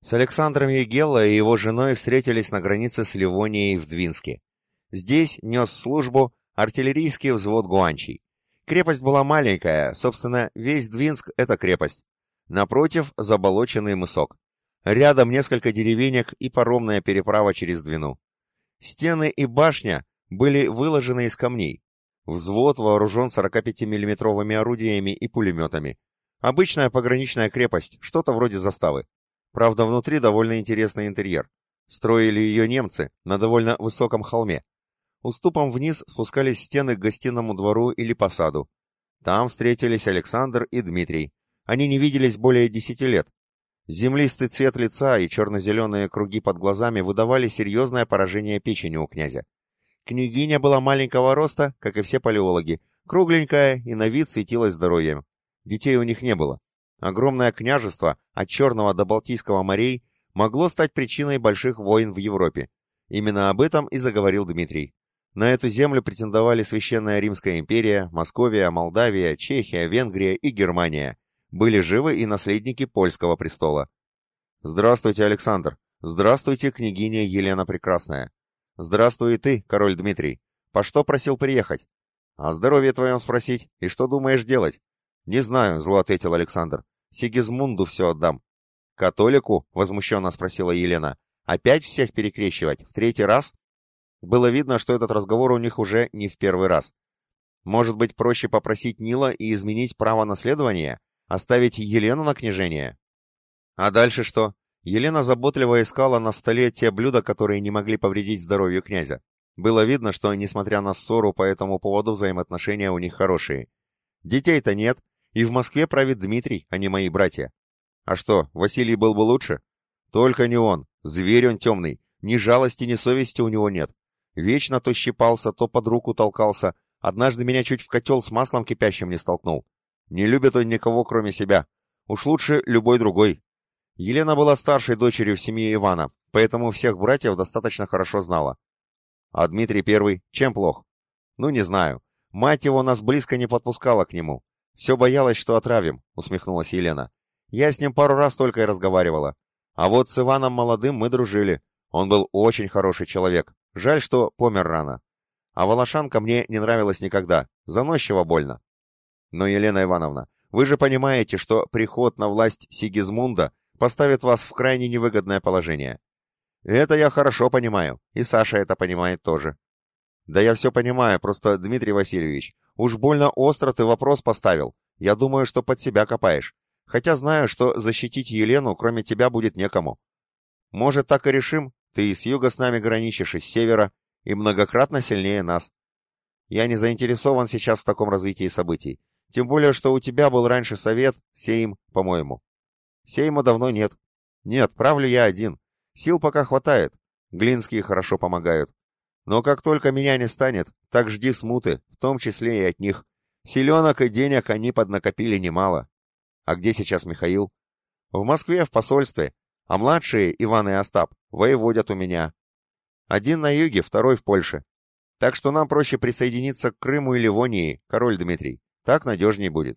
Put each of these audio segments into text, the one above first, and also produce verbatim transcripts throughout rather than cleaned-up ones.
С Александром Ягелло и его женой встретились на границе с Ливонией в Двинске. Здесь нес службу артиллерийский взвод гуанчей. Крепость была маленькая, собственно, весь Двинск — это крепость. Напротив — заболоченный мысок. Рядом несколько деревенек и паромная переправа через Двину. Стены и башня были выложены из камней. Взвод вооружен сорокапятимиллиметровыми орудиями и пулеметами. Обычная пограничная крепость, что-то вроде заставы. Правда, внутри довольно интересный интерьер. Строили ее немцы на довольно высоком холме. Уступом вниз спускались стены к гостиному двору или посаду. Там встретились Александр и Дмитрий. Они не виделись более десяти лет. Землистый цвет лица и черно-зеленые круги под глазами выдавали серьезное поражение печени у князя. Княгиня была маленького роста, как и все палеологи, кругленькая и на вид светилась здоровьем. Детей у них не было. Огромное княжество от Черного до Балтийского морей могло стать причиной больших войн в Европе. Именно об этом и заговорил Дмитрий. На эту землю претендовали Священная Римская империя, Московия, Молдавия, Чехия, Венгрия и Германия. Были живы и наследники польского престола. «Здравствуйте, Александр! Здравствуйте, княгиня Елена Прекрасная! Здравствуй и ты, король Дмитрий! По что просил приехать? О здоровье твоем спросить, и что думаешь делать?» «Не знаю», — зло ответил Александр. «Сигизмунду все отдам». «Католику?» — возмущенно спросила Елена. «Опять всех перекрещивать? В третий раз?» Было видно, что этот разговор у них уже не в первый раз. «Может быть, проще попросить Нила и изменить право наследования? Оставить Елену на княжение?» А дальше что? Елена заботливо искала на столе те блюда, которые не могли повредить здоровью князя. Было видно, что, несмотря на ссору по этому поводу, взаимоотношения у них хорошие. Детей-то нет, и в Москве правит Дмитрий, а не мои братья. А что, Василий был бы лучше? Только не он. Зверь он темный. Ни жалости, ни совести у него нет. Вечно то щипался, то под руку толкался. Однажды меня чуть в котел с маслом кипящим не столкнул. Не любит он никого, кроме себя. Уж лучше любой другой. Елена была старшей дочерью в семье Ивана, поэтому всех братьев достаточно хорошо знала. А Дмитрий Первый чем плох? Ну, не знаю. Мать его нас близко не подпускала к нему. Все боялась, что отравим, усмехнулась Елена. Я с ним пару раз только и разговаривала. А вот с Иваном Молодым мы дружили. Он был очень хороший человек. Жаль, что помер рано. А Волошанка мне не нравилась никогда. Заносчиво больно. Но, Елена Ивановна, вы же понимаете, что приход на власть Сигизмунда поставит вас в крайне невыгодное положение. Это я хорошо понимаю, и Саша это понимает тоже. Да я все понимаю, просто, Дмитрий Васильевич, уж больно остро ты вопрос поставил. Я думаю, что под себя копаешь. Хотя знаю, что защитить Елену, кроме тебя, будет некому. Может, так и решим? Ты и с юга с нами граничишь, и с севера, и многократно сильнее нас. Я не заинтересован сейчас в таком развитии событий. Тем более, что у тебя был раньше совет, Сейм, по-моему. Сейма давно нет. Нет, правлю я один. Сил пока хватает. Глинские хорошо помогают. Но как только меня не станет, так жди смуты, в том числе и от них. Селенок и денег они поднакопили немало. А где сейчас Михаил? В Москве, в посольстве. А младшие, Иван и Остап, воеводят у меня. Один на юге, второй в Польше. Так что нам проще присоединиться к Крыму и Ливонии, король Дмитрий. Так надежней будет.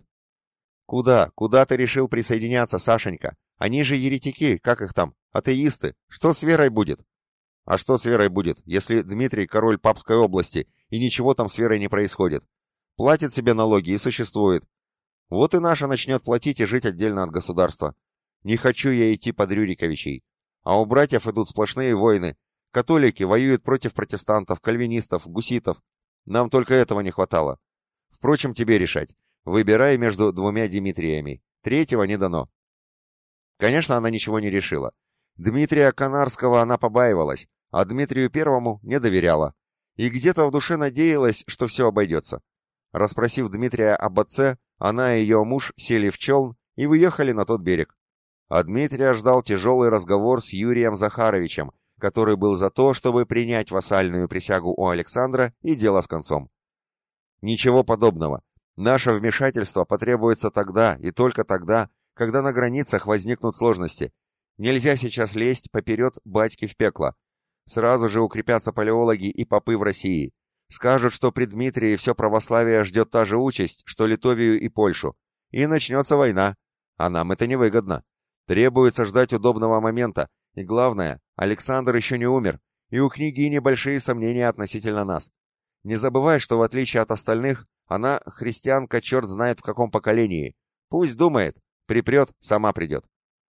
Куда, куда ты решил присоединяться, Сашенька? Они же еретики, как их там, атеисты. Что с верой будет? А что с верой будет, если Дмитрий король Папской области, и ничего там с верой не происходит? Платит себе налоги и существует. Вот и наша начнет платить и жить отдельно от государства. Не хочу я идти под Рюриковичей. А у братьев идут сплошные войны. Католики воюют против протестантов, кальвинистов, гуситов. Нам только этого не хватало. Впрочем, тебе решать. Выбирай между двумя Дмитриями. Третьего не дано. Конечно, она ничего не решила. Дмитрия Канарского она побаивалась, а Дмитрию Первому не доверяла. И где-то в душе надеялась, что все обойдется. Расспросив Дмитрия об отце, она и ее муж сели в челн и выехали на тот берег. А Дмитрия ждал тяжелый разговор с Юрием Захаровичем, который был за то, чтобы принять вассальную присягу у Александра и дело с концом. Ничего подобного. Наше вмешательство потребуется тогда и только тогда, когда на границах возникнут сложности. Нельзя сейчас лезть поперед батьки в пекло. Сразу же укрепятся палеологи и попы в России. Скажут, что при Дмитрии все православие ждет та же участь, что Литовию и Польшу. И начнется война. А нам это невыгодно. Требуется ждать удобного момента, и главное, Александр еще не умер, и у княгини большие сомнения относительно нас. Не забывай, что в отличие от остальных, она христианка черт знает в каком поколении. Пусть думает, припрет, сама придет.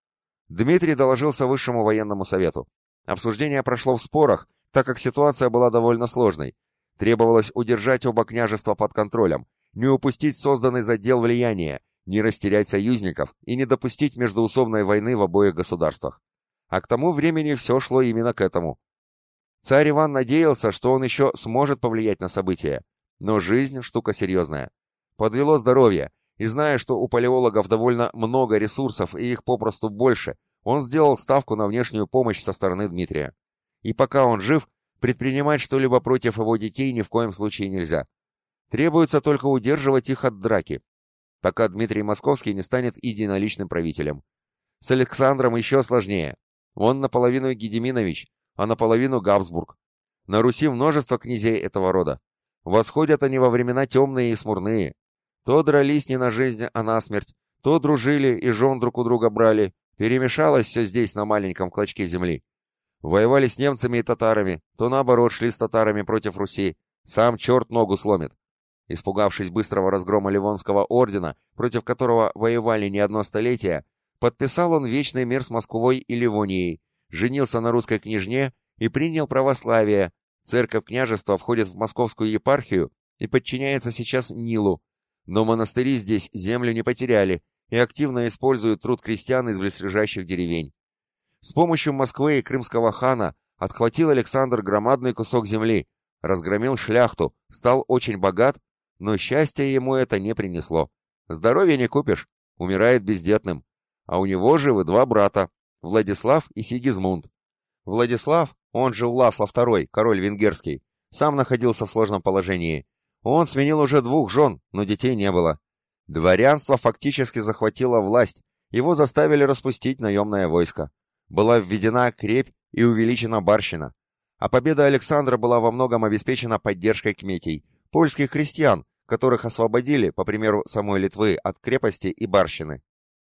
Дмитрий доложился высшему военному совету. Обсуждение прошло в спорах, так как ситуация была довольно сложной. Требовалось удержать оба княжества под контролем, не упустить созданный задел влияния, не растерять союзников и не допустить междоусобной войны в обоих государствах. А к тому времени все шло именно к этому. Царь Иван надеялся, что он еще сможет повлиять на события, но жизнь – штука серьезная. Подвело здоровье, и зная, что у палеологов довольно много ресурсов и их попросту больше, он сделал ставку на внешнюю помощь со стороны Дмитрия. И пока он жив, предпринимать что-либо против его детей ни в коем случае нельзя. Требуется только удерживать их от драки, пока Дмитрий Московский не станет единоличным правителем. С Александром еще сложнее. Он наполовину Гедеминович, а наполовину Габсбург. На Руси множество князей этого рода. Восходят они во времена темные и смурные. То дрались не на жизнь, а на смерть, то дружили и жен друг у друга брали. Перемешалось все здесь на маленьком клочке земли. Воевали с немцами и татарами, то наоборот шли с татарами против Руси. Сам черт ногу сломит. Испугавшись быстрого разгрома Ливонского ордена, против которого воевали не одно столетие, подписал он вечный мир с Москвой и Ливонией, женился на русской княжне и принял православие. Церковь княжества входит в московскую епархию и подчиняется сейчас Нилу, но монастыри здесь землю не потеряли и активно используют труд крестьян из близлежащих деревень. С помощью Москвы и крымского хана отхватил Александр громадный кусок земли, разгромил шляхту, стал очень богат, но счастья ему это не принесло. Здоровья не купишь, умирает бездетным, а у него живы два брата, Владислав и Сигизмунд. Владислав, он же Власлав второй, король венгерский, сам находился в сложном положении. Он сменил уже двух жен, но детей не было. Дворянство фактически захватило власть, его заставили распустить наемное войско. Была введена крепь и увеличена барщина. А победа Александра была во многом обеспечена поддержкой кметей, польских крестьян, которых освободили, по примеру самой Литвы, от крепости и барщины.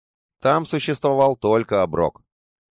Там существовал только оброк.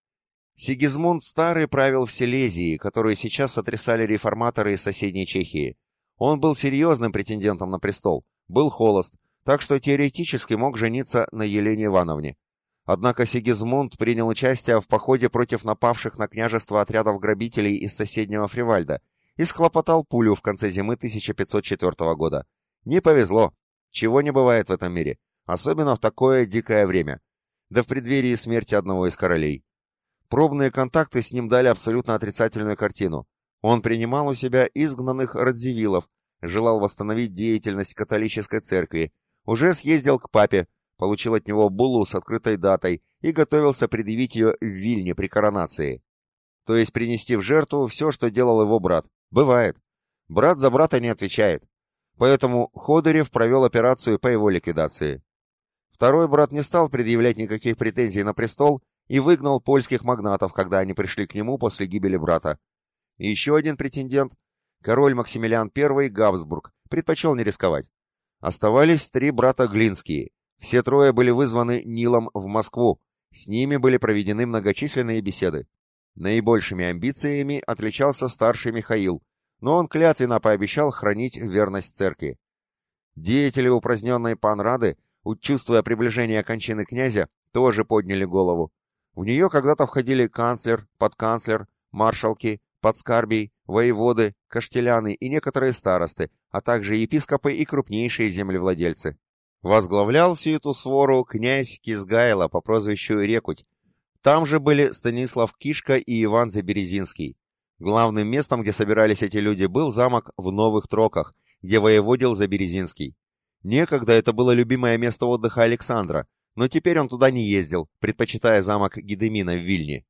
Сигизмунд Старый правил в Силезии, которую сейчас сотрясали реформаторы из соседней Чехии. Он был серьезным претендентом на престол, был холост, так что теоретически мог жениться на Елене Ивановне. Однако Сигизмунд принял участие в походе против напавших на княжество отрядов грабителей из соседнего Фривальда и схлопотал пулю в конце зимы тысяча пятьсот четвёртого года. Не повезло, чего не бывает в этом мире, особенно в такое дикое время, да в преддверии смерти одного из королей. Пробные контакты с ним дали абсолютно отрицательную картину. Он принимал у себя изгнанных радзивиллов, желал восстановить деятельность католической церкви, уже съездил к папе, получил от него буллу с открытой датой и готовился предъявить ее в Вильне при коронации. То есть принести в жертву все, что делал его брат. Бывает. Брат за брата не отвечает. Поэтому Ходырев провел операцию по его ликвидации. Второй брат не стал предъявлять никаких претензий на престол и выгнал польских магнатов, когда они пришли к нему после гибели брата. И еще один претендент, король Максимилиан Первый Габсбург, предпочел не рисковать. Оставались три брата Глинские. Все трое были вызваны Нилом в Москву. С ними были проведены многочисленные беседы. Наибольшими амбициями отличался старший Михаил, но он клятвенно пообещал хранить верность церкви. Деятели упраздненной панрады, чувствуя приближение кончины князя, тоже подняли голову. В нее когда-то входили канцлер, подканцлер, маршалки, подскарбий, воеводы, каштеляны и некоторые старосты, а также епископы и крупнейшие землевладельцы. Возглавлял всю эту свору князь Кизгайло по прозвищу Рекуть. Там же были Станислав Кишка и Иван Заберезинский. Главным местом, где собирались эти люди, был замок в Новых Троках, где воеводил Заберезинский. Некогда это было любимое место отдыха Александра, но теперь он туда не ездил, предпочитая замок Гедемина в Вильне.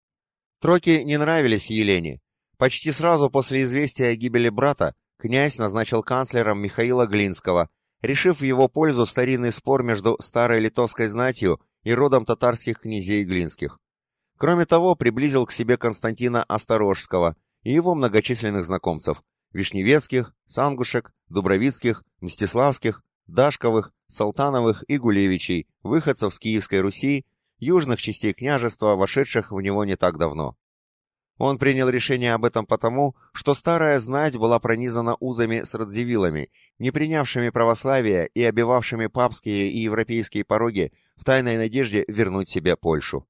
Троки не нравились Елене. Почти сразу после известия о гибели брата князь назначил канцлером Михаила Глинского, решив в его пользу старинный спор между старой литовской знатью и родом татарских князей Глинских. Кроме того, приблизил к себе Константина Осторожского и его многочисленных знакомцев – Вишневецких, Сангушек, Дубровицких, Мстиславских, Дашковых, Салтановых и Гулевичей, выходцев с Киевской Руси, южных частей княжества, вошедших в него не так давно. Он принял решение об этом потому, что старая знать была пронизана узами с радзивиллами, не принявшими православие и обивавшими папские и европейские пороги в тайной надежде вернуть себе Польшу.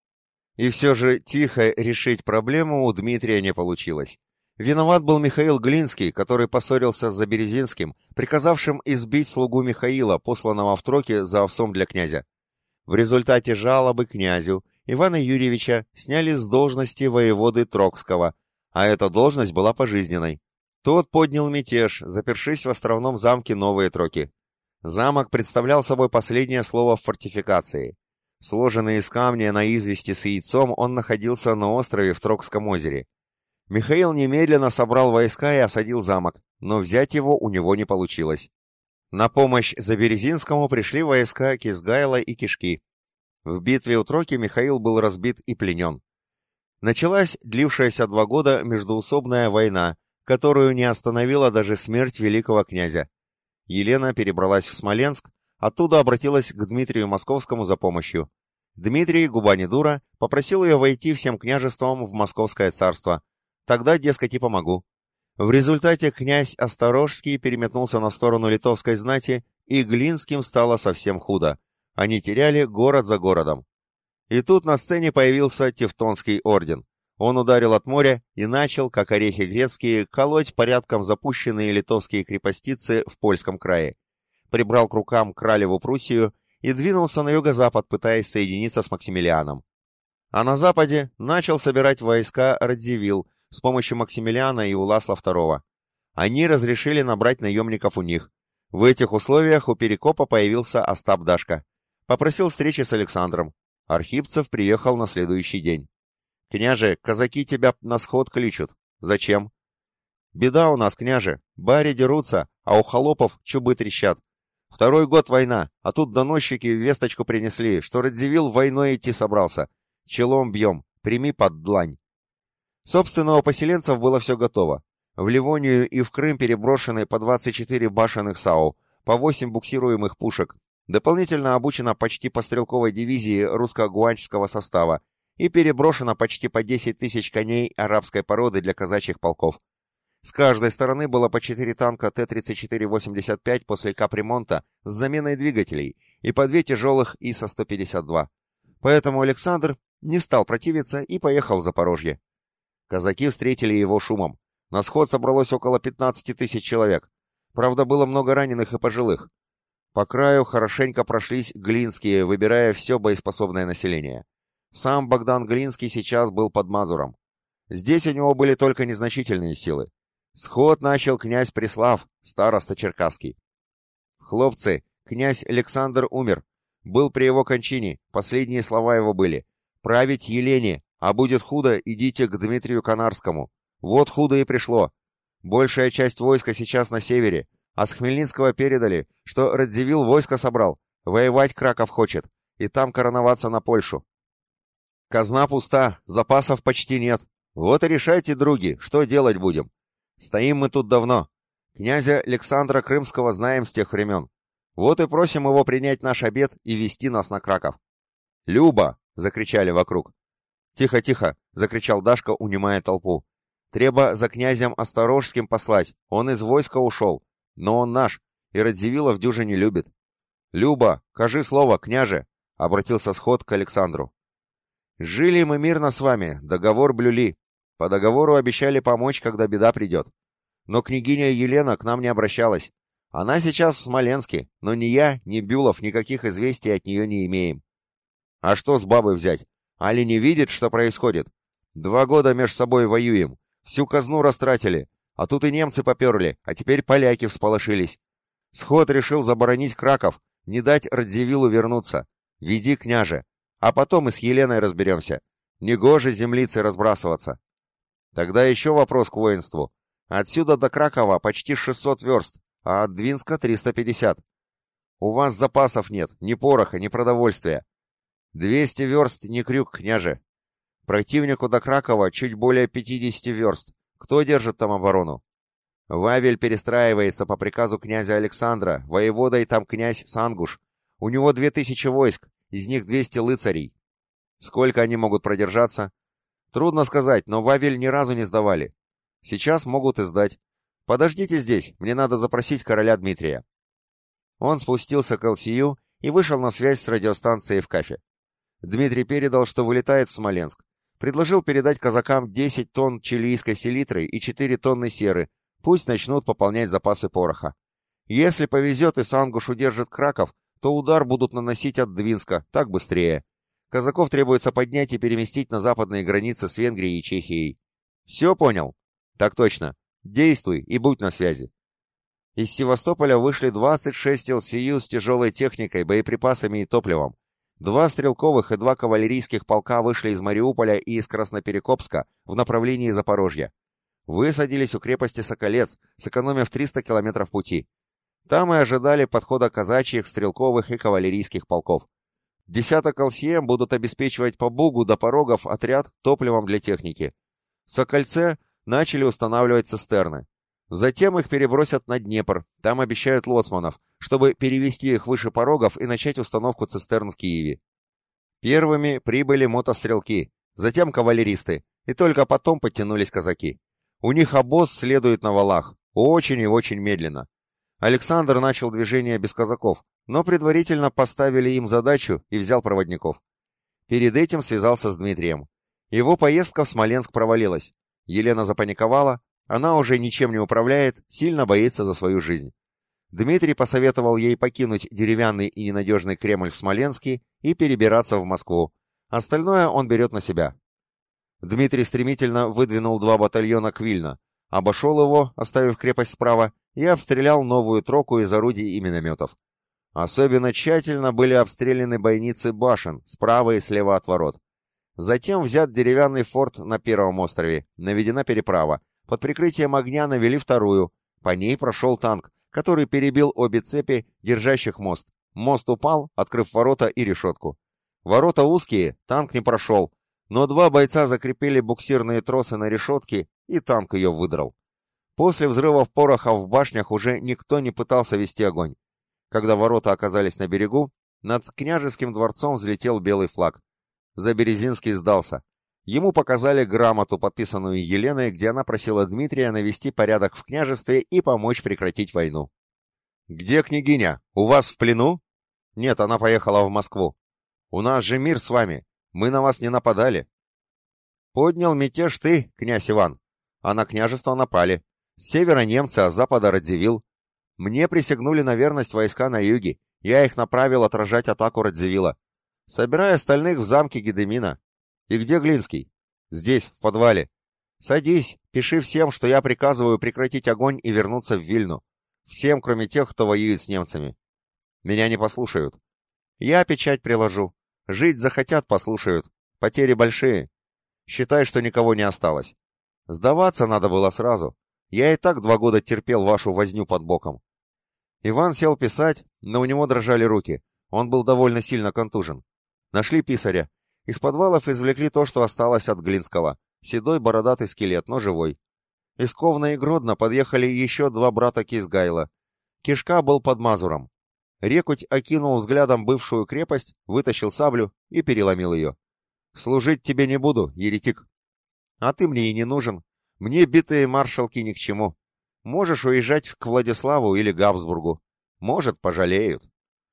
И все же тихо решить проблему у Дмитрия не получилось. Виноват был Михаил Глинский, который поссорился с Заберезинским, приказавшим избить слугу Михаила, посланного в Троки за овсом для князя. В результате жалобы князю Ивана Юрьевича сняли с должности воеводы Трокского, а эта должность была пожизненной. Тот поднял мятеж, запершись в островном замке Новые Троки. Замок представлял собой последнее слово в фортификации. Сложенный из камня на извести с яйцом, он находился на острове в Трокском озере. Михаил немедленно собрал войска и осадил замок, но взять его у него не получилось. На помощь Заберезинскому пришли войска Кизгайла и Кишки. В битве у Троки Михаил был разбит и пленен. Началась длившаяся два года междоусобная война, которую не остановила даже смерть великого князя. Елена перебралась в Смоленск, оттуда обратилась к Дмитрию Московскому за помощью. Дмитрий, губа не дура, попросил ее войти всем княжеством в Московское царство. Тогда, дескать, и помогу. В результате князь Осторожский переметнулся на сторону литовской знати, и Глинским стало совсем худо. Они теряли город за городом. И тут на сцене появился Тевтонский орден. Он ударил от моря и начал, как орехи грецкие, колоть порядком запущенные литовские крепостицы в Польском крае. Прибрал к рукам Кралеву Пруссию и двинулся на юго-запад, пытаясь соединиться с Максимилианом. А на западе начал собирать войска Радзивилл с помощью Максимилиана и Уласла второго. Они разрешили набрать наемников у них. В этих условиях у Перекопа появился Остап Дашко. Попросил встречи с Александром. Архипцев приехал на следующий день. «Княже, казаки тебя на сход кличут. Зачем?» «Беда у нас, княже. Бари дерутся, а у холопов чубы трещат. Второй год война, а тут доносчики весточку принесли, что Радзивилл войной идти собрался. Челом бьем, прими под длань». Собственно, у поселенцев было все готово. В Ливонию и в Крым переброшены по двадцать четыре башенных САУ, по восемь буксируемых пушек. Дополнительно обучена почти по стрелковой дивизии русско-гуанчского состава и переброшено почти по десять тысяч коней арабской породы для казачьих полков. С каждой стороны было по четыре танка Т тридцать четыре восемьдесят пять после капремонта с заменой двигателей и по две тяжелых И С сто пятьдесят два. Поэтому Александр не стал противиться и поехал в Запорожье. Казаки встретили его шумом. На сход собралось около пятнадцати тысяч человек. Правда, было много раненых и пожилых. По краю хорошенько прошлись Глинские, выбирая все боеспособное население. Сам Богдан Глинский сейчас был под Мазуром. Здесь у него были только незначительные силы. Сход начал князь Преслав, староста Черкасский. «Хлопцы, князь Александр умер. Был при его кончине, последние слова его были. Править Елене, а будет худо, идите к Дмитрию Канарскому. Вот худо и пришло. Большая часть войска сейчас на севере, а с Хмельницкого передали, что Радзивилл войско собрал, воевать Краков хочет, и там короноваться на Польшу. Казна пуста, запасов почти нет. Вот и решайте, други, что делать будем. Стоим мы тут давно. Князя Александра Крымского знаем с тех времен. Вот и просим его принять наш обет и вести нас на Краков». «Люба!» — закричали вокруг. «Тихо, тихо!» — закричал Дашко, унимая толпу. «Треба за князем Осторожским послать, он из войска ушел. Но он наш, и Радзивилла в дюже любит». «Люба, кажи слово, княже!» — обратился сход к Александру. «Жили мы мирно с вами, договор блюли. По договору обещали помочь, когда беда придет. Но княгиня Елена к нам не обращалась. Она сейчас в Смоленске, но ни я, ни Бюлов никаких известий от нее не имеем. А что с бабы взять? Али не видит, что происходит? Два года меж собой воюем, всю казну растратили, а тут и немцы поперли, а теперь поляки всполошились. Сход решил заборонить Краков, не дать Радзивиллу вернуться. Веди, княже, а потом и с Еленой разберемся. Негоже землицы разбрасываться». Тогда еще вопрос к воинству. Отсюда до Кракова почти шестьсот верст, а от Двинска триста пятьдесят. У вас запасов нет, ни пороха, ни продовольствия. двести верст не крюк, княже. Противнику до Кракова чуть более пятьдесят верст. Кто держит там оборону? Вавель перестраивается по приказу князя Александра, воеводой там князь Сангуш. У него две тысячи войск, из них двести лыцарей. Сколько они могут продержаться? Трудно сказать, но Вавель ни разу не сдавали. Сейчас могут и сдать. Подождите здесь, мне надо запросить короля Дмитрия». Он спустился к эл си ю и вышел на связь с радиостанцией в Кафе. Дмитрий передал, что вылетает в Смоленск. Предложил передать казакам десять тонн чилийской селитры и четыре тонны серы, пусть начнут пополнять запасы пороха. Если повезет и Сангуш удержит Краков, то удар будут наносить от Двинска, так быстрее. Казаков требуется поднять и переместить на западные границы с Венгрией и Чехией. Все понял? Так точно. Действуй и будь на связи. Из Севастополя вышли двадцать шесть эл си ю с тяжелой техникой, боеприпасами и топливом. Два стрелковых и два кавалерийских полка вышли из Мариуполя и из Красноперекопска в направлении Запорожья. Высадились у крепости Соколец, сэкономив триста километров пути. Там и ожидали подхода казачьих, стрелковых и кавалерийских полков. Десяток эл си эм будут обеспечивать по Бугу до Порогов отряд топливом для техники. В Сокольце начали устанавливать цистерны. Затем их перебросят на Днепр, там обещают лоцманов, чтобы перевести их выше Порогов и начать установку цистерн в Киеве. Первыми прибыли мотострелки, затем кавалеристы, и только потом подтянулись казаки. У них обоз следует на валах, очень и очень медленно. Александр начал движение без казаков, но предварительно поставили им задачу и взял проводников. Перед этим связался с Дмитрием. Его поездка в Смоленск провалилась. Елена запаниковала, она уже ничем не управляет, сильно боится за свою жизнь. Дмитрий посоветовал ей покинуть деревянный и ненадежный Кремль в Смоленске и перебираться в Москву. Остальное он берет на себя. Дмитрий стремительно выдвинул два батальона к Вильно, обошел его, оставив крепость справа, и обстрелял новую троку из орудий и минометов. Особенно тщательно были обстреляны бойницы башен справа и слева от ворот. Затем взят деревянный форт на первом острове, наведена переправа. Под прикрытием огня навели вторую. По ней прошел танк, который перебил обе цепи, держащих мост. Мост упал, открыв ворота и решетку. Ворота узкие, танк не прошел, но два бойца закрепили буксирные тросы на решетке, и танк ее выдрал. После взрывов пороха в башнях уже никто не пытался вести огонь. Когда ворота оказались на берегу, над княжеским дворцом взлетел белый флаг. Заберезинский сдался. Ему показали грамоту, подписанную Еленой, где она просила Дмитрия навести порядок в княжестве и помочь прекратить войну. «Где княгиня? У вас в плену?» «Нет, она поехала в Москву. У нас же мир с вами. Мы на вас не нападали». «Поднял мятеж ты, князь Иван, а на княжество напали. С севера немцы, а с запада Радзивилл. Мне присягнули на верность войска на юге. Я их направил отражать атаку Радзивилла. Собирай остальных в замке Гедемина. И где Глинский? Здесь, в подвале. Садись, пиши всем, что я приказываю прекратить огонь и вернуться в Вильну. Всем, кроме тех, кто воюет с немцами. Меня не послушают. Я печать приложу. Жить захотят, послушают. Потери большие. Считай, что никого не осталось. Сдаваться надо было сразу. Я и так два года терпел вашу возню под боком». Иван сел писать, но у него дрожали руки. Он был довольно сильно контужен. Нашли писаря. Из подвалов извлекли то, что осталось от Глинского. Седой бородатый скелет, но живой. Из Ковна и Гродно подъехали еще два брата Кизгайла. Кишка был под Мазуром. Рекуть окинул взглядом бывшую крепость, вытащил саблю и переломил ее. «Служить тебе не буду, еретик. А ты мне и не нужен. Мне битые маршалки ни к чему. Можешь уезжать к Владиславу или Габсбургу. Может, пожалеют».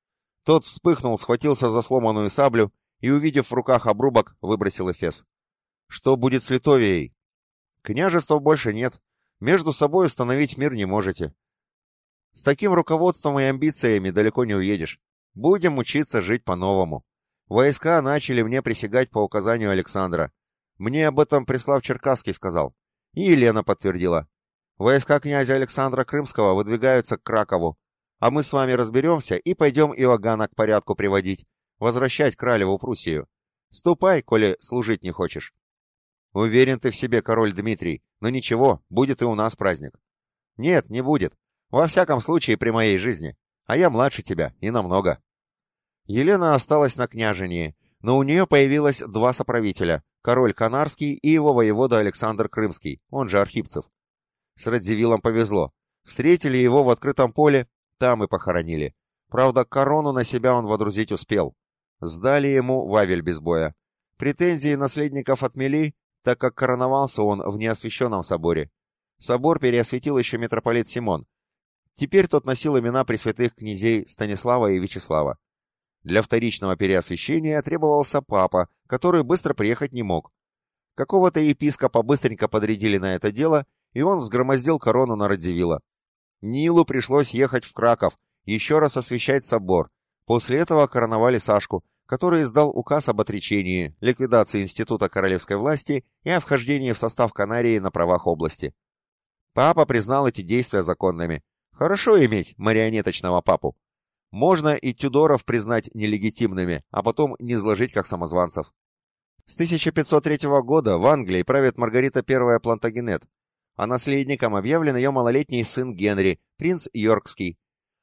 Тот вспыхнул, схватился за сломанную саблю и, увидев в руках обрубок, выбросил эфес. «Что будет с Литовией?» «Княжества больше нет. Между собой установить мир не можете. С таким руководством и амбициями далеко не уедешь. Будем учиться жить по-новому. Войска начали мне присягать по указанию Александра. Мне об этом Преслав Черкасский сказал. И Елена подтвердила. Войска князя Александра Крымского выдвигаются к Кракову, а мы с вами разберемся и пойдем Иоганна к порядку приводить, возвращать Кралеву Пруссию. Ступай, коли служить не хочешь». «Уверен ты в себе, король Дмитрий, но ничего, будет и у нас праздник». «Нет, не будет. Во всяком случае при моей жизни. А я младше тебя, и намного». Елена осталась на княжении, но у нее появилось два соправителя, король Канарский и его воевода Александр Крымский, он же Архипцев. С Радзивиллом повезло. Встретили его в открытом поле, там и похоронили. Правда, корону на себя он водрузить успел. Сдали ему Вавель без боя. Претензии наследников отмели, так как короновался он в неосвященном соборе. Собор переосветил еще митрополит Симон. Теперь тот носил имена пресвятых князей Станислава и Вячеслава. Для вторичного переосвящения требовался папа, который быстро приехать не мог. Какого-то епископа быстренько подрядили на это дело, и он взгромоздил корону на Радзивилла. Нилу пришлось ехать в Краков, еще раз освящать собор. После этого короновали Сашку, который издал указ об отречении, ликвидации института королевской власти и о вхождении в состав Канарии на правах области. Папа признал эти действия законными. Хорошо иметь марионеточного папу. Можно и Тюдоров признать нелегитимными, а потом не изложить как самозванцев. С тысяча пятьсот третьего года в Англии правит Маргарита I Плантагенет, а наследником объявлен ее малолетний сын Генри, принц Йоркский.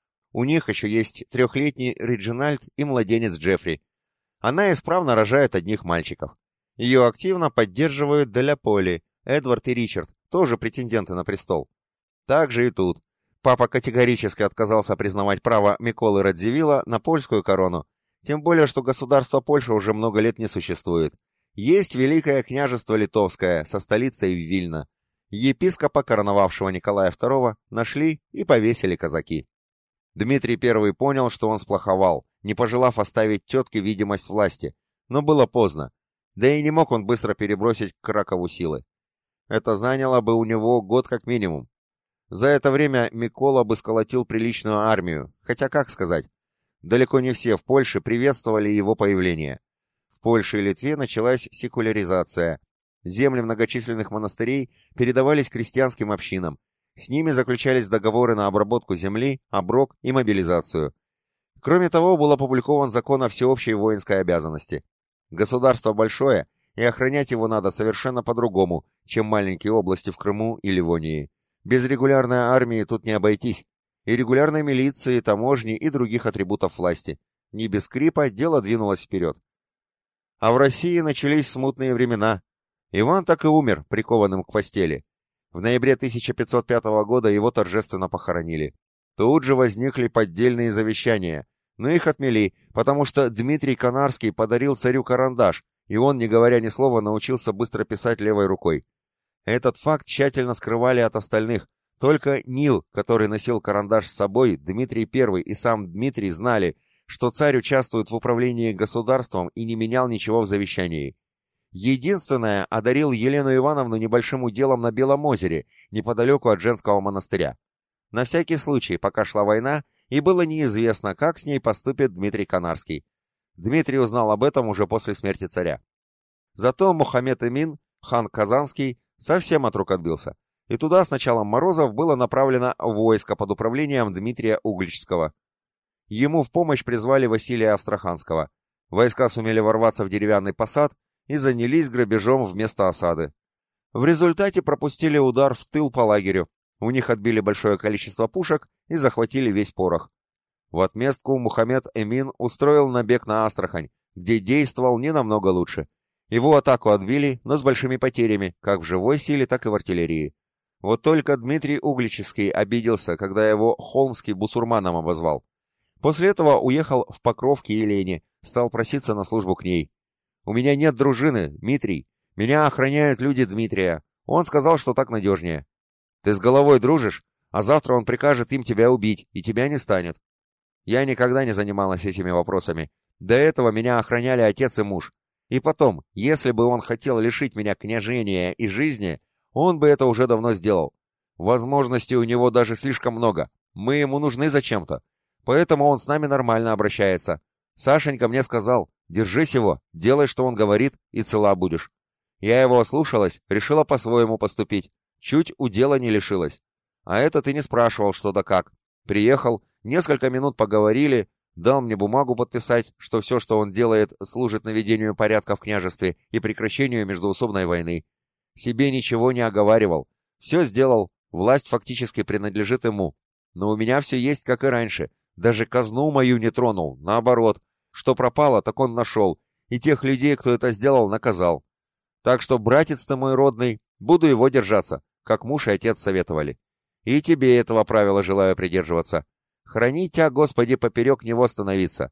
У них еще есть трехлетний Реджинальд и младенец Джеффри. Она исправно рожает одних мальчиков. Ее активно поддерживают Де ля Поли, Эдвард и Ричард, тоже претенденты на престол. Так же и тут. Папа категорически отказался признавать право Миколы Радзивилла на польскую корону, тем более, что государство Польша уже много лет не существует. Есть Великое княжество Литовское со столицей в Вильно. Епископа, короновавшего Николая второго, нашли и повесили казаки. Дмитрий Первый понял, что он сплоховал, не пожелав оставить тетке видимость власти, но было поздно, да и не мог он быстро перебросить к Кракову силы. Это заняло бы у него год как минимум. За это время Микола бы сколотил приличную армию, хотя как сказать, далеко не все в Польше приветствовали его появление. В Польше и Литве началась секуляризация. Земли многочисленных монастырей передавались крестьянским общинам, с ними заключались договоры на обработку земли, оброк и мобилизацию. Кроме того, был опубликован закон о всеобщей воинской обязанности. Государство большое, и охранять его надо совершенно по-другому, чем маленькие области в Крыму и Ливонии. Без регулярной армии тут не обойтись, и регулярной милиции, таможни и других атрибутов власти. Не без скрипа дело двинулось вперед. А в России начались смутные времена. Иван так и умер, прикованным к постели. В ноябре тысяча пятьсот пятого года его торжественно похоронили. Тут же возникли поддельные завещания, но их отмели, потому что Дмитрий Канарский подарил царю карандаш, и он, не говоря ни слова, научился быстро писать левой рукой. Этот факт тщательно скрывали от остальных. Только Нил, который носил карандаш с собой, Дмитрий Первый и сам Дмитрий знали, что царь участвует в управлении государством и не менял ничего в завещании. Единственное, одарил Елену Ивановну небольшим уделом на Белом озере, неподалеку от женского монастыря. На всякий случай, пока шла война, и было неизвестно, как с ней поступит Дмитрий Канарский. Дмитрий узнал об этом уже после смерти царя. Зато Мухаммед Эмин, хан Казанский, совсем от рук отбился, и туда с началом морозов было направлено войско под управлением Дмитрия Угличского. Ему в помощь призвали Василия Астраханского. Войска сумели ворваться в деревянный посад и занялись грабежом вместо осады. В результате пропустили удар в тыл по лагерю, у них отбили большое количество пушек и захватили весь порох. В отместку Мухаммед Эмин устроил набег на Астрахань, где действовал не намного лучше. Его атаку отбили, но с большими потерями, как в живой силе, так и в артиллерии. Вот только Дмитрий Угличский обиделся, когда его Холмский бусурманом обозвал. После этого уехал в Покров к Елене, стал проситься на службу к ней. «У меня нет дружины, Дмитрий. Меня охраняют люди Дмитрия. Он сказал, что так надежнее». «Ты с головой дружишь, а завтра он прикажет им тебя убить, и тебя не станет». Я никогда не занималась этими вопросами. До этого меня охраняли отец и муж. И потом, если бы он хотел лишить меня княжения и жизни, он бы это уже давно сделал. Возможностей у него даже слишком много. Мы ему нужны зачем-то. Поэтому он с нами нормально обращается. Сашенька мне сказал: держись его, делай, что он говорит, и цела будешь. Я его ослушалась, решила по-своему поступить. Чуть удела не лишилась. А это ты не спрашивал, что да как. Приехал, несколько минут поговорили, дал мне бумагу подписать, что все, что он делает, служит наведению порядка в княжестве и прекращению междоусобной войны. Себе ничего не оговаривал. Все сделал, власть фактически принадлежит ему. Но у меня все есть, как и раньше. Даже казну мою не тронул, наоборот. Что пропало, так он нашел, и тех людей, кто это сделал, наказал. Так что, братец ты мой родный, буду его держаться, как муж и отец советовали. И тебе этого правила желаю придерживаться. Храни тебя, Господи, поперек него становиться.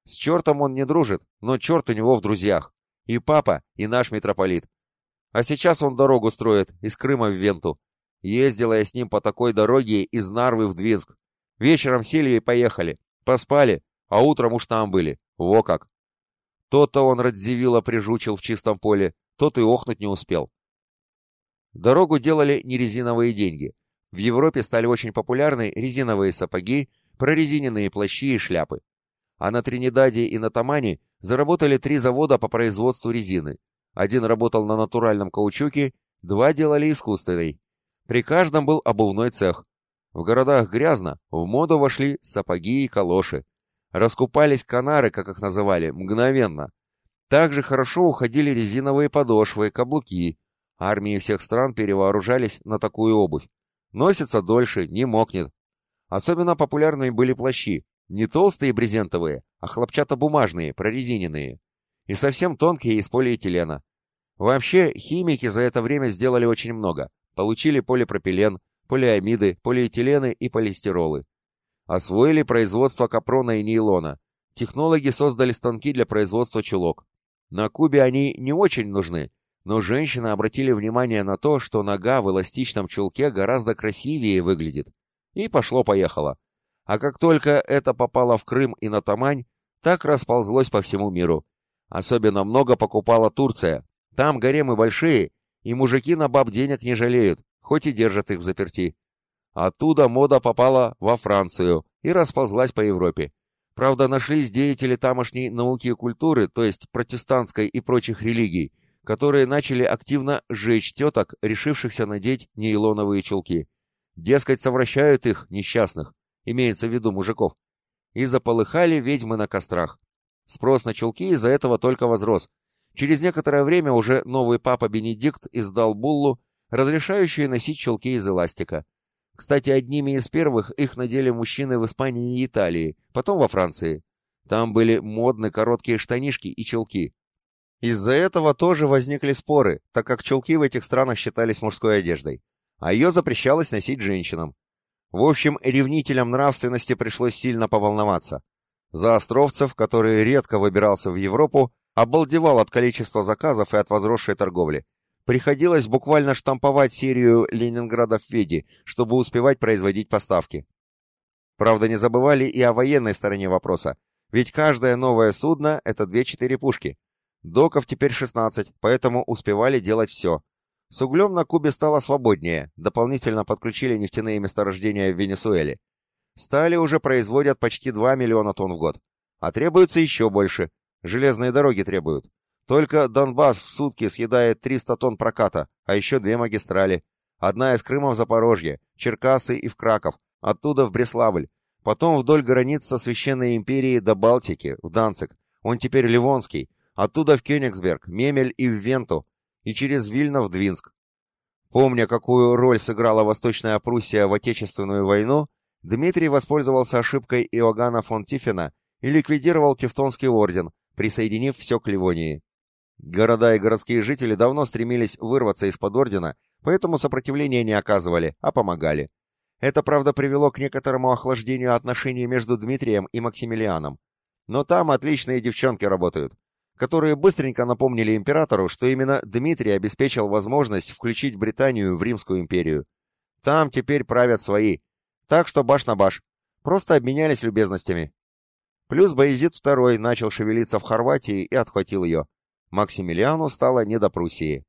С чертом он не дружит, но черт у него в друзьях. И папа, и наш митрополит. А сейчас он дорогу строит из Крыма в Венту. Ездила я с ним по такой дороге из Нарвы в Двинск. Вечером сели и поехали. Поспали, а утром уж там были. Во как! То-то он Радзивилла прижучил в чистом поле, тот и охнуть не успел. Дорогу делали не резиновые деньги. В Европе стали очень популярны резиновые сапоги, прорезиненные плащи и шляпы. А на Тринидаде и на Тамане заработали три завода по производству резины. Один работал на натуральном каучуке, два делали искусственный. При каждом был обувной цех. В городах грязно, в моду вошли сапоги и калоши. Раскупались канары, как их называли, мгновенно. Также хорошо уходили резиновые подошвы, каблуки. Армии всех стран перевооружались на такую обувь. Носится дольше, не мокнет. Особенно популярными были плащи. Не толстые брезентовые, а хлопчатобумажные, прорезиненные. И совсем тонкие из полиэтилена. Вообще, химики за это время сделали очень много. Получили полипропилен, полиамиды, полиэтилены и полистиролы. Освоили производство капрона и нейлона. Технологи создали станки для производства чулок. На Кубе они не очень нужны, но женщины обратили внимание на то, что нога в эластичном чулке гораздо красивее выглядит. И пошло-поехало. А как только это попало в Крым и на Тамань, так расползлось по всему миру. Особенно много покупала Турция. Там гаремы большие, и мужики на баб денег не жалеют, хоть и держат их взаперти. Оттуда мода попала во Францию и расползлась по Европе. Правда, нашлись деятели тамошней науки и культуры, то есть протестантской и прочих религий, которые начали активно жечь теток, решившихся надеть нейлоновые чулки. Дескать, совращают их, несчастных, имеется в виду мужиков. И заполыхали ведьмы на кострах. Спрос на чулки из-за этого только возрос. Через некоторое время уже новый папа Бенедикт издал буллу, разрешающую носить чулки из эластика. Кстати, одними из первых их надели мужчины в Испании и Италии, потом во Франции. Там были модны короткие штанишки и чулки. Из-за этого тоже возникли споры, так как чулки в этих странах считались мужской одеждой, а ее запрещалось носить женщинам. В общем, ревнителям нравственности пришлось сильно поволноваться. Заостровцев, который редко выбирался в Европу, обалдевал от количества заказов и от возросшей торговли. Приходилось буквально штамповать серию Ленинграда в Феде, чтобы успевать производить поставки. Правда, не забывали и о военной стороне вопроса, ведь каждое новое судно — это две-четыре пушки. Доков теперь шестнадцать, поэтому успевали делать все. С углем на Кубе стало свободнее, дополнительно подключили нефтяные месторождения в Венесуэле. Стали уже производят почти два миллиона тонн в год. А требуется еще больше. Железные дороги требуют. Только Донбасс в сутки съедает триста тонн проката, а еще две магистрали. Одна из Крыма в Запорожье, Черкассы и в Краков, оттуда в Бреславль. Потом вдоль границ со Священной империей до Балтики, в Данциг. Он теперь Ливонский. Оттуда в Кёнигсберг, Мемель и в Венту. И через Вильно в Двинск. Помня, какую роль сыграла Восточная Пруссия в Отечественную войну, Дмитрий воспользовался ошибкой Иоганна фон Тиффена и ликвидировал Тевтонский орден, присоединив все к Ливонии. Города и городские жители давно стремились вырваться из-под ордена, поэтому сопротивления не оказывали, а помогали. Это, правда, привело к некоторому охлаждению отношений между Дмитрием и Максимилианом. Но там отличные девчонки работают, которые быстренько напомнили императору, что именно Дмитрий обеспечил возможность включить Британию в Римскую империю. Там теперь правят свои. Так что баш на баш. Просто обменялись любезностями. Плюс Баязид второй начал шевелиться в Хорватии и отхватил ее. Максимилиану стало не до Пруссии.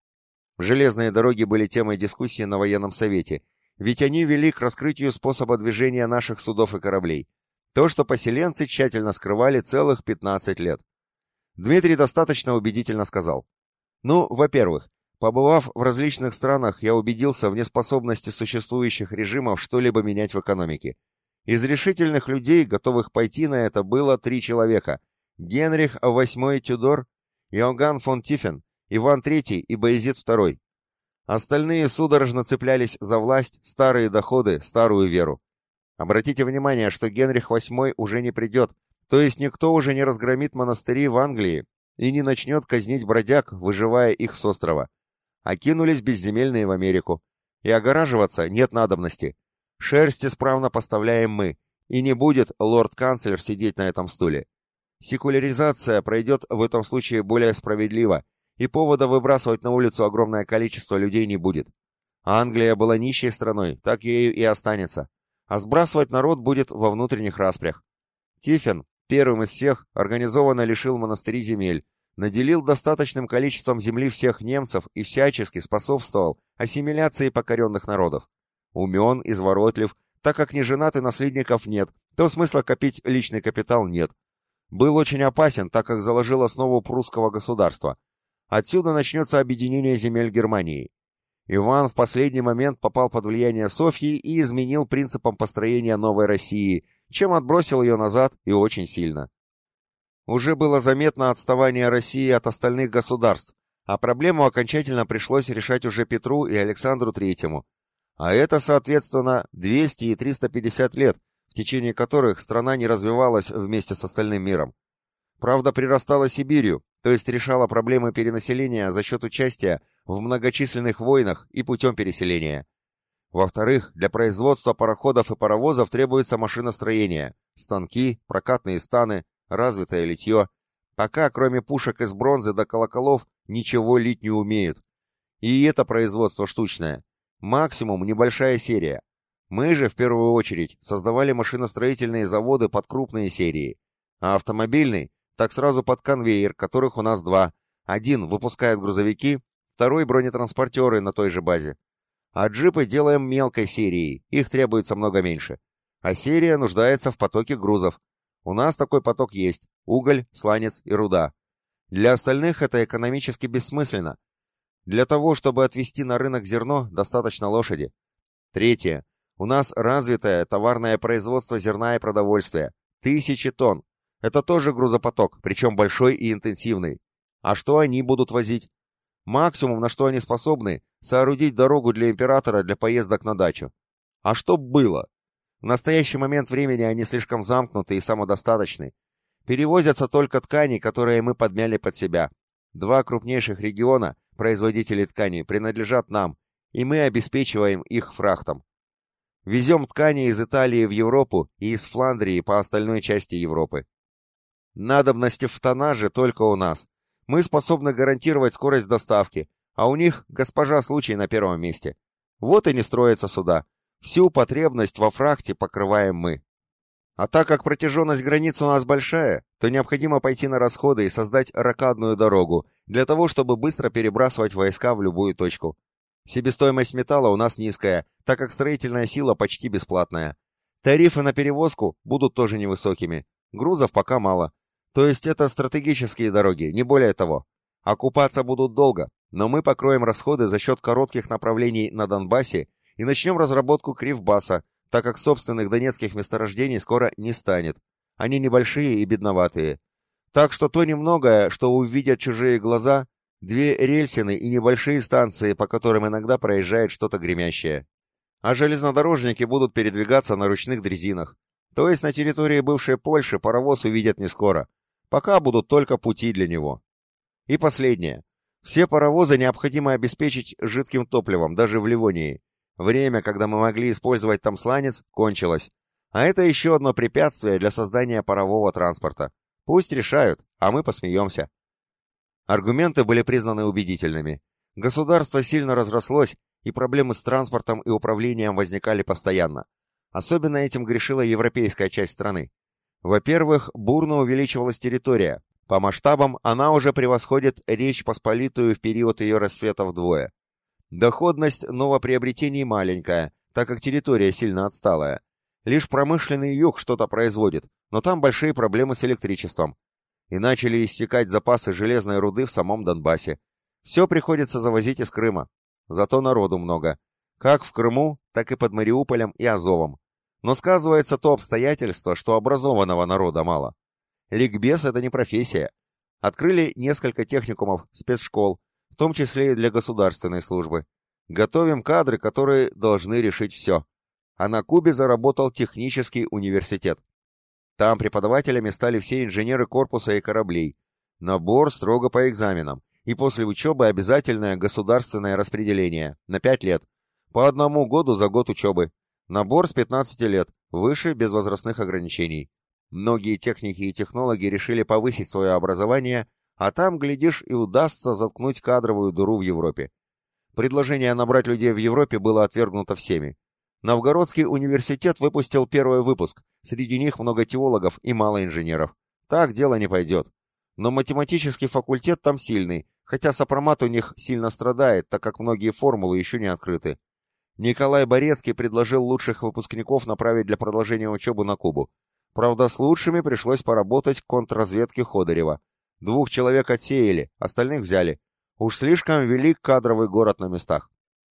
Железные дороги были темой дискуссии на военном совете, ведь они вели к раскрытию способа движения наших судов и кораблей. То, что поселенцы тщательно скрывали целых пятнадцать лет. Дмитрий достаточно убедительно сказал. Ну, во-первых, побывав в различных странах, я убедился в неспособности существующих режимов что-либо менять в экономике. Из решительных людей, готовых пойти на это, было три человека. Генрих восьмой Тюдор, Иоганн фон Тиффен, Иван третий и Баязид второй. Остальные судорожно цеплялись за власть, старые доходы, старую веру. Обратите внимание, что Генрих восьмой уже не придет, то есть никто уже не разгромит монастыри в Англии и не начнет казнить бродяг, выживая их с острова. Окинулись безземельные в Америку. И огораживаться нет надобности. Шерсть исправно поставляем мы, и не будет лорд-канцлер сидеть на этом стуле. Секуляризация пройдет в этом случае более справедливо, и повода выбрасывать на улицу огромное количество людей не будет. Англия была нищей страной, так ею и останется, а сбрасывать народ будет во внутренних распрях. Тиффин, первым из всех, организованно лишил монастырей земель, наделил достаточным количеством земли всех немцев и всячески способствовал ассимиляции покоренных народов. Умен, изворотлив, так как не женат и наследников нет, то смысла копить личный капитал нет. Был очень опасен, так как заложил основу прусского государства. Отсюда начнется объединение земель Германии. Иван в последний момент попал под влияние Софьи и изменил принципам построения новой России, чем отбросил ее назад и очень сильно. Уже было заметно отставание России от остальных государств, а проблему окончательно пришлось решать уже Петру и Александру Третьему. А это, соответственно, двести и триста пятьдесят лет, в течение которых страна не развивалась вместе с остальным миром. Правда, прирастала Сибирью, то есть решала проблемы перенаселения за счет участия в многочисленных войнах и путем переселения. Во-вторых, для производства пароходов и паровозов требуется машиностроение, станки, прокатные станы, развитое литье. Пока, кроме пушек из бронзы до колоколов, ничего лить не умеют. И это производство штучное. Максимум небольшая серия. Мы же, в первую очередь, создавали машиностроительные заводы под крупные серии, а автомобильный — так сразу под конвейер, которых у нас два. Один выпускает грузовики, второй — бронетранспортеры на той же базе. А джипы делаем мелкой серией, их требуется много меньше. А серия нуждается в потоке грузов. У нас такой поток есть — уголь, сланец и руда. Для остальных это экономически бессмысленно. Для того, чтобы отвезти на рынок зерно, достаточно лошади. Третье. У нас развитое товарное производство зерна и продовольствия. Тысячи тонн. Это тоже грузопоток, причем большой и интенсивный. А что они будут возить? Максимум, на что они способны, соорудить дорогу для императора для поездок на дачу. А что было? В настоящий момент времени они слишком замкнуты и самодостаточны. Перевозятся только ткани, которые мы подмяли под себя. Два крупнейших региона, производители тканей, принадлежат нам, и мы обеспечиваем их фрахтом. Везем ткани из Италии в Европу и из Фландрии по остальной части Европы. Надобности в тоннаже только у нас. Мы способны гарантировать скорость доставки, а у них госпожа случай на первом месте. Вот и не строятся суда. Всю потребность во фрахте покрываем мы. А так как протяженность границ у нас большая, то необходимо пойти на расходы и создать рокадную дорогу, для того, чтобы быстро перебрасывать войска в любую точку. Себестоимость металла у нас низкая, так как строительная сила почти бесплатная. Тарифы на перевозку будут тоже невысокими. Грузов пока мало. То есть это стратегические дороги, не более того. Окупаться будут долго, но мы покроем расходы за счет коротких направлений на Донбассе и начнем разработку Кривбаса, так как собственных донецких месторождений скоро не станет. Они небольшие и бедноватые. Так что то немногое, что увидят чужие глаза, две рельсины и небольшие станции, по которым иногда проезжает что-то гремящее. А железнодорожники будут передвигаться на ручных дрезинах. То есть на территории бывшей Польши паровоз увидят не скоро. Пока будут только пути для него. И последнее. Все паровозы необходимо обеспечить жидким топливом, даже в Ливонии. Время, когда мы могли использовать там сланец, кончилось. А это еще одно препятствие для создания парового транспорта. Пусть решают, а мы посмеемся. Аргументы были признаны убедительными. Государство сильно разрослось, и проблемы с транспортом и управлением возникали постоянно. Особенно этим грешила европейская часть страны. Во-первых, бурно увеличивалась территория. По масштабам она уже превосходит Речь Посполитую в период ее расцвета вдвое. Доходность новоприобретений маленькая, так как территория сильно отсталая. Лишь промышленный юг что-то производит, но там большие проблемы с электричеством. И начали иссякать запасы железной руды в самом Донбассе. Все приходится завозить из Крыма. Зато народу много. Как в Крыму, так и под Мариуполем и Азовом. Но сказывается то обстоятельство, что образованного народа мало. Ликбез — это не профессия. Открыли несколько техникумов, спецшкол, в том числе и для государственной службы. Готовим кадры, которые должны решить все. А на Кубе заработал технический университет. Там преподавателями стали все инженеры корпуса и кораблей. Набор строго по экзаменам. И после учебы обязательное государственное распределение на пять лет. По одному году за год учебы. Набор с пятнадцати лет, выше без возрастных ограничений. Многие техники и технологи решили повысить свое образование, а там, глядишь, и удастся заткнуть кадровую дыру в Европе. Предложение набрать людей в Европе было отвергнуто всеми. Новгородский университет выпустил первый выпуск, среди них много теологов и мало инженеров. Так дело не пойдет. Но математический факультет там сильный, хотя сопромат у них сильно страдает, так как многие формулы еще не открыты. Николай Борецкий предложил лучших выпускников направить для продолжения учебы на Кубу. Правда, с лучшими пришлось поработать контрразведке Ходырева. Двух человек отсеяли, остальных взяли. Уж слишком велик кадровый город на местах.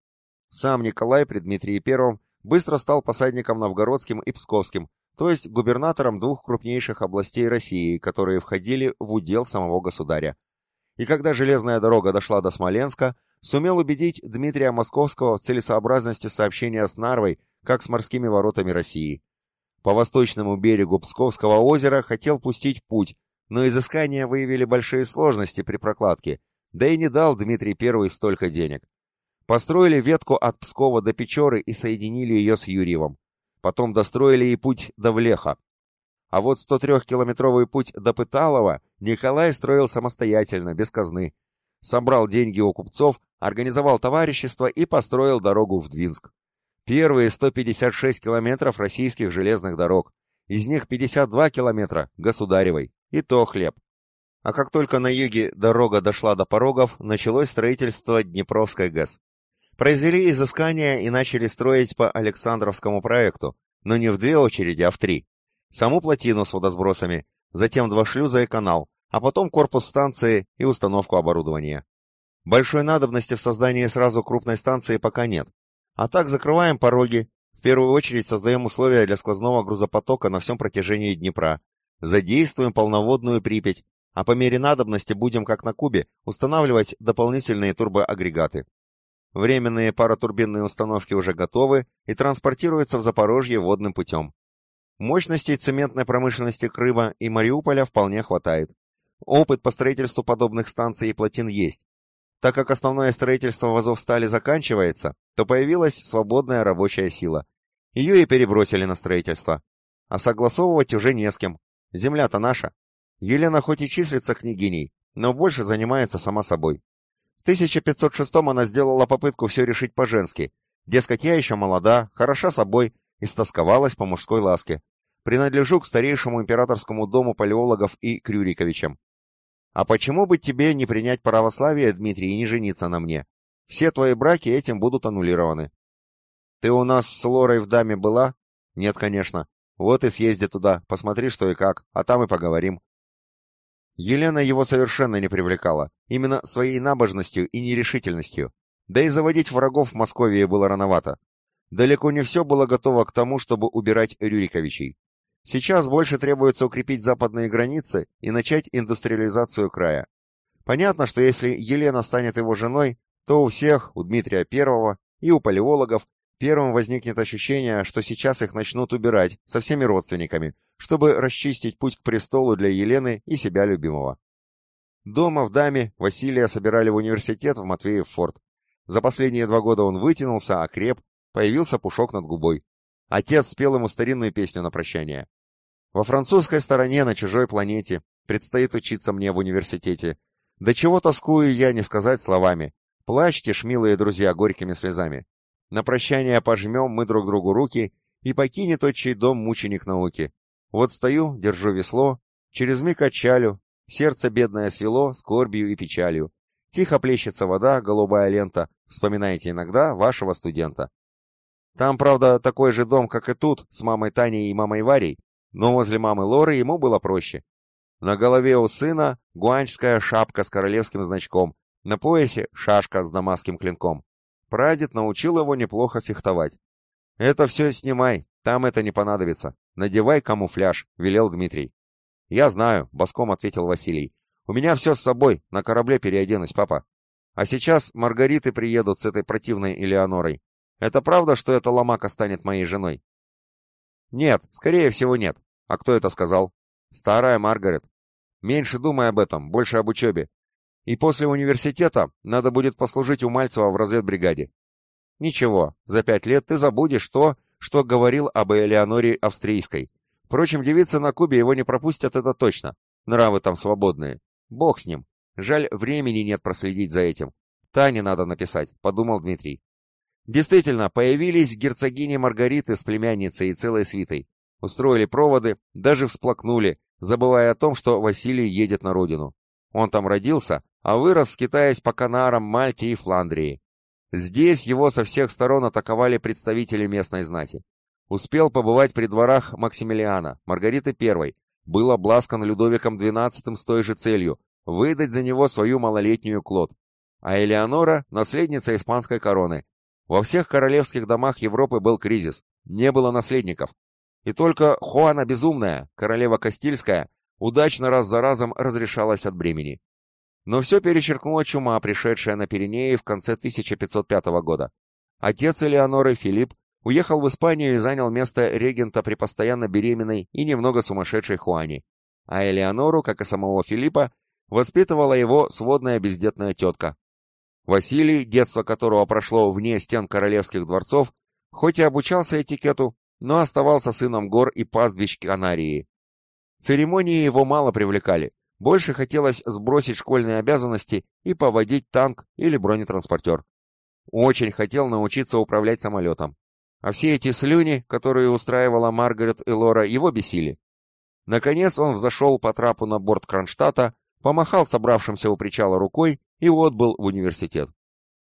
Сам Николай при Дмитрии Первом быстро стал посадником новгородским и псковским, то есть губернатором двух крупнейших областей России, которые входили в удел самого государя. И когда железная дорога дошла до Смоленска, сумел убедить Дмитрия Московского в целесообразности сообщения с Нарвой, как с морскими воротами России. По восточному берегу Псковского озера хотел пустить путь, но изыскания выявили большие сложности при прокладке, да и не дал Дмитрий Первый столько денег. Построили ветку от Пскова до Печоры и соединили ее с Юрьевом. Потом достроили и путь до Влеха. А вот сто трёхкилометровый путь до Пыталова Николай строил самостоятельно, без казны. Собрал деньги у купцов, организовал товарищество и построил дорогу в Двинск. Первые сто пятьдесят шесть километров российских железных дорог. Из них пятьдесят два километра государевой. И то хлеб. А как только на юге дорога дошла до порогов, началось строительство Днепровской ГЭС. Произвели изыскания и начали строить по Александровскому проекту, но не в две очереди, а в три. Саму плотину с водосбросами, затем два шлюза и канал, а потом корпус станции и установку оборудования. Большой надобности в создании сразу крупной станции пока нет. А так закрываем пороги, в первую очередь создаем условия для сквозного грузопотока на всем протяжении Днепра, задействуем полноводную Припять, а по мере надобности будем, как на Кубе, устанавливать дополнительные турбоагрегаты. Временные паротурбинные установки уже готовы и транспортируются в Запорожье водным путем. Мощностей цементной промышленности Крыма и Мариуполя вполне хватает. Опыт по строительству подобных станций и плотин есть. Так как основное строительство в Азовстали заканчивается, то появилась свободная рабочая сила. Ее и перебросили на строительство. А согласовывать уже не с кем. Земля-то наша. Елена хоть и числится княгиней, но больше занимается сама собой. В тысяча пятьсот шестом она сделала попытку все решить по-женски. Дескать, я еще молода, хороша собой, истосковалась по мужской ласке. Принадлежу к старейшему императорскому дому палеологов и Крюриковичам. А почему бы тебе не принять православие, Дмитрий, и не жениться на мне? Все твои браки этим будут аннулированы. Ты у нас с Лорой в даме была? Нет, конечно. Вот и съезди туда, посмотри, что и как, а там и поговорим. Елена его совершенно не привлекала, именно своей набожностью и нерешительностью. Да и заводить врагов в Москве было рановато. Далеко не все было готово к тому, чтобы убирать Рюриковичей. Сейчас больше требуется укрепить западные границы и начать индустриализацию края. Понятно, что если Елена станет его женой, то у всех, у Дмитрия Первого и у палеологов, первым возникнет ощущение, что сейчас их начнут убирать со всеми родственниками, чтобы расчистить путь к престолу для Елены и себя любимого. Дома в даме Василия собирали в университет в Матвеев форт. За последние два года он вытянулся, окреп, появился пушок над губой. Отец спел ему старинную песню на прощание. Во французской стороне, на чужой планете, предстоит учиться мне в университете. До чего тоскую я, не сказать словами. Плачьте ж, милые друзья, горькими слезами. На прощание пожмем мы друг другу руки, и покинет отчий дом мученик науки. Вот стою, держу весло, через миг отчалю, сердце бедное свело скорбью и печалью. Тихо плещется вода, голубая лента, вспоминайте иногда вашего студента. Там, правда, такой же дом, как и тут, с мамой Таней и мамой Варей, но возле мамы Лоры ему было проще. На голове у сына гуанчская шапка с королевским значком, на поясе шашка с дамасским клинком. Прадед научил его неплохо фехтовать. «Это все снимай, там это не понадобится. Надевай камуфляж», — велел Дмитрий. «Я знаю», — боском ответил Василий. «У меня все с собой, на корабле переоденусь, папа. А сейчас Маргариты приедут с этой противной Элеонорой. Это правда, что эта ломака станет моей женой?» «Нет, скорее всего нет. А кто это сказал?» «Старая Маргарет. Меньше думай об этом, больше об учебе. И после университета надо будет послужить у Мальцева в разведбригаде. Ничего, за пять лет ты забудешь то, что говорил об Элеоноре Австрийской. Впрочем, девицы на Кубе его не пропустят, это точно. Нравы там свободные. Бог с ним. Жаль, времени нет проследить за этим. Тане надо написать, подумал Дмитрий. Действительно, появились герцогини Маргариты с племянницей и целой свитой. Устроили проводы, даже всплакнули, забывая о том, что Василий едет на родину. Он там родился, а вырос, скитаясь по Канарам, Мальте и Фландрии. Здесь его со всех сторон атаковали представители местной знати. Успел побывать при дворах Максимилиана, Маргариты Первой, был обласкан Людовиком двенадцатым с той же целью – выдать за него свою малолетнюю Клод. А Элеонора – наследница испанской короны. Во всех королевских домах Европы был кризис, не было наследников. И только Хуана Безумная, королева Кастильская, удачно раз за разом разрешалась от бремени. Но все перечеркнула чума, пришедшая на Пиренеи в конце тысяча пятьсот пятого года. Отец Элеоноры, Филипп, уехал в Испанию и занял место регента при постоянно беременной и немного сумасшедшей Хуане. А Элеонору, как и самого Филиппа, воспитывала его сводная бездетная тетка. Василий, детство которого прошло вне стен королевских дворцов, хоть и обучался этикету, но оставался сыном гор и пастбищ Канарии. Церемонии его мало привлекали, больше хотелось сбросить школьные обязанности и поводить танк или бронетранспортер. Очень хотел научиться управлять самолетом. А все эти слюни, которые устраивала Маргарет и Лора, его бесили. Наконец он взошел по трапу на борт Кронштадта, помахал собравшимся у причала рукой и отбыл в университет.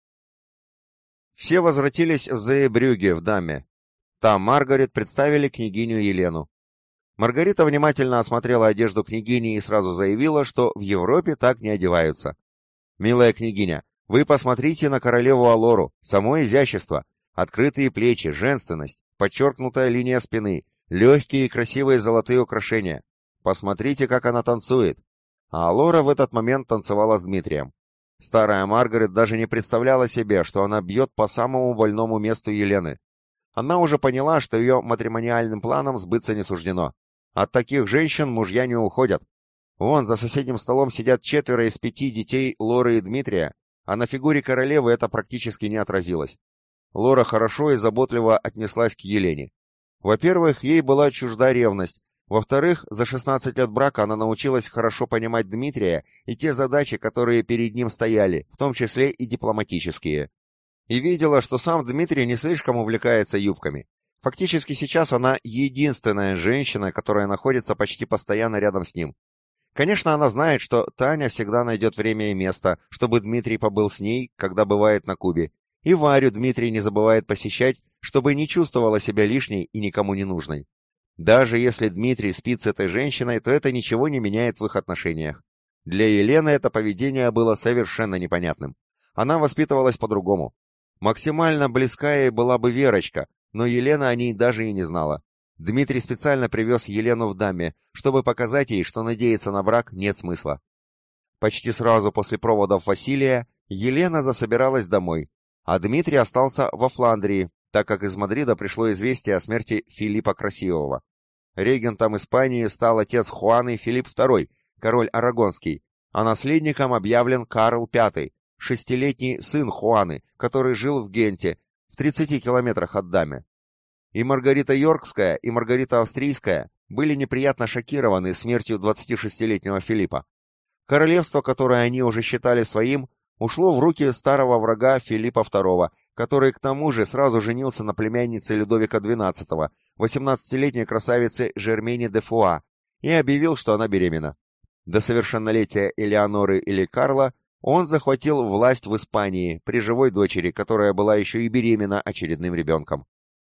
Все возвратились в Зеебрюгге в Даме. Там Маргарет представили княгиню Елену. Маргарита внимательно осмотрела одежду княгини и сразу заявила, что в Европе так не одеваются. «Милая княгиня, вы посмотрите на королеву Алору, само изящество, открытые плечи, женственность, подчеркнутая линия спины, легкие и красивые золотые украшения. Посмотрите, как она танцует». А Алора в этот момент танцевала с Дмитрием. Старая Маргарет даже не представляла себе, что она бьет по самому больному месту Елены. Она уже поняла, что ее матримониальным планам сбыться не суждено. От таких женщин мужья не уходят. Вон, за соседним столом сидят четверо из пяти детей Лоры и Дмитрия, а на фигуре королевы это практически не отразилось. Лора хорошо и заботливо отнеслась к Елене. Во-первых, ей была чужда ревность. Во-вторых, за шестнадцать лет брака она научилась хорошо понимать Дмитрия и те задачи, которые перед ним стояли, в том числе и дипломатические. И видела, что сам Дмитрий не слишком увлекается юбками. Фактически сейчас она единственная женщина, которая находится почти постоянно рядом с ним. Конечно, она знает, что Таня всегда найдет время и место, чтобы Дмитрий побыл с ней, когда бывает на Кубе. И Варю Дмитрий не забывает посещать, чтобы не чувствовала себя лишней и никому не нужной. Даже если Дмитрий спит с этой женщиной, то это ничего не меняет в их отношениях. Для Елены это поведение было совершенно непонятным. Она воспитывалась по-другому. Максимально близкая ей была бы Верочка, но Елена о ней даже и не знала. Дмитрий специально привез Елену в Даме, чтобы показать ей, что надеяться на брак нет смысла. Почти сразу после проводов Василия Елена засобиралась домой, а Дмитрий остался во Фландрии, так как из Мадрида пришло известие о смерти Филиппа Красивого. Регентом Испании стал отец Хуаны Филипп второй, король Арагонский, а наследником объявлен Карл пятый, шестилетний сын Хуаны, который жил в Генте, в тридцати километрах от Даме. И Маргарита Йоркская, и Маргарита Австрийская были неприятно шокированы смертью двадцатишестилетнего Филиппа. Королевство, которое они уже считали своим, ушло в руки старого врага Филиппа второго, который к тому же сразу женился на племяннице Людовика двенадцатого, восемнадцатилетней красавице Жермене де Фуа, и объявил, что она беременна. До совершеннолетия Элеоноры или Карла он захватил власть в Испании при живой дочери, которая была еще и беременна очередным ребенком.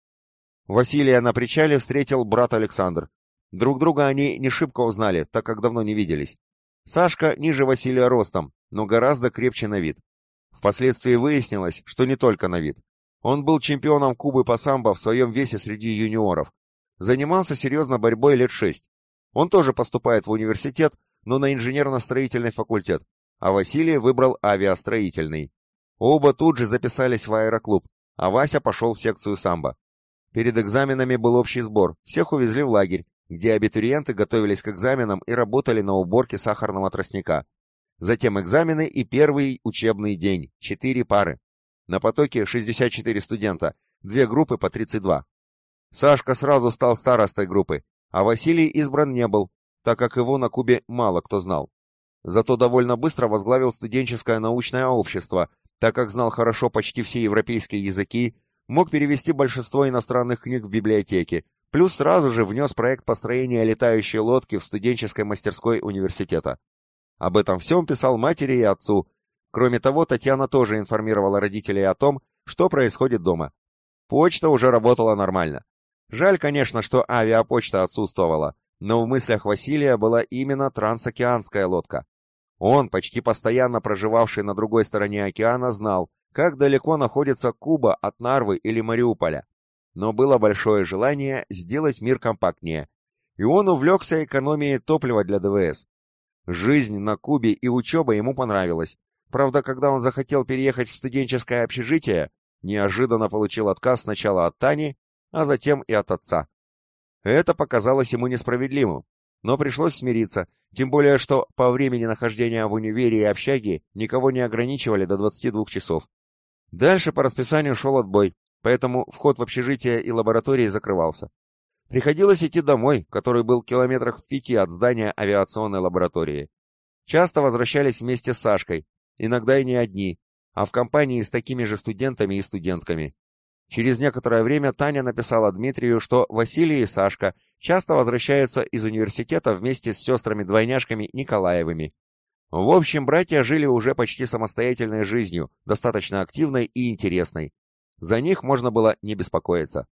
Василия на причале встретил брат Александр. Друг друга они не шибко узнали, так как давно не виделись. Сашка ниже Василия ростом, но гораздо крепче на вид. Впоследствии выяснилось, что не только на вид. Он был чемпионом Кубы по самбо в своем весе среди юниоров. Занимался серьезно борьбой лет шесть. Он тоже поступает в университет, но на инженерно-строительный факультет, а Василий выбрал авиастроительный. Оба тут же записались в аэроклуб, а Вася пошел в секцию самбо. Перед экзаменами был общий сбор, всех увезли в лагерь, где абитуриенты готовились к экзаменам и работали на уборке сахарного тростника. Затем экзамены и первый учебный день, четыре пары. На потоке шестьдесят четыре студента, две группы по тридцать два. Сашка сразу стал старостой группы, а Василий избран не был, так как его на Кубе мало кто знал. Зато довольно быстро возглавил студенческое научное общество, так как знал хорошо почти все европейские языки, мог перевести большинство иностранных книг в библиотеке, плюс сразу же внес проект построения летающей лодки в студенческой мастерской университета. Об этом всем писал матери и отцу. Кроме того, Татьяна тоже информировала родителей о том, что происходит дома. Почта уже работала нормально. Жаль, конечно, что авиапочта отсутствовала, но в мыслях Василия была именно трансокеанская лодка. Он, почти постоянно проживавший на другой стороне океана, знал, как далеко находится Куба от Нарвы или Мариуполя. Но было большое желание сделать мир компактнее, и он увлекся экономией топлива для ДВС. Жизнь на Кубе и учеба ему понравилась. Правда, когда он захотел переехать в студенческое общежитие, неожиданно получил отказ сначала от Тани, а затем и от отца. Это показалось ему несправедливым, но пришлось смириться, тем более, что по времени нахождения в универе и общаге никого не ограничивали до двадцати двух часов. Дальше по расписанию шел отбой, поэтому вход в общежитие и лаборатории закрывался. Приходилось идти домой, который был километрах в пяти от здания авиационной лаборатории. Часто возвращались вместе с Сашкой, иногда и не одни, а в компании с такими же студентами и студентками. Через некоторое время Таня написала Дмитрию, что Василий и Сашка часто возвращаются из университета вместе с сестрами-двойняшками Николаевыми. В общем, братья жили уже почти самостоятельной жизнью, достаточно активной и интересной. За них можно было не беспокоиться.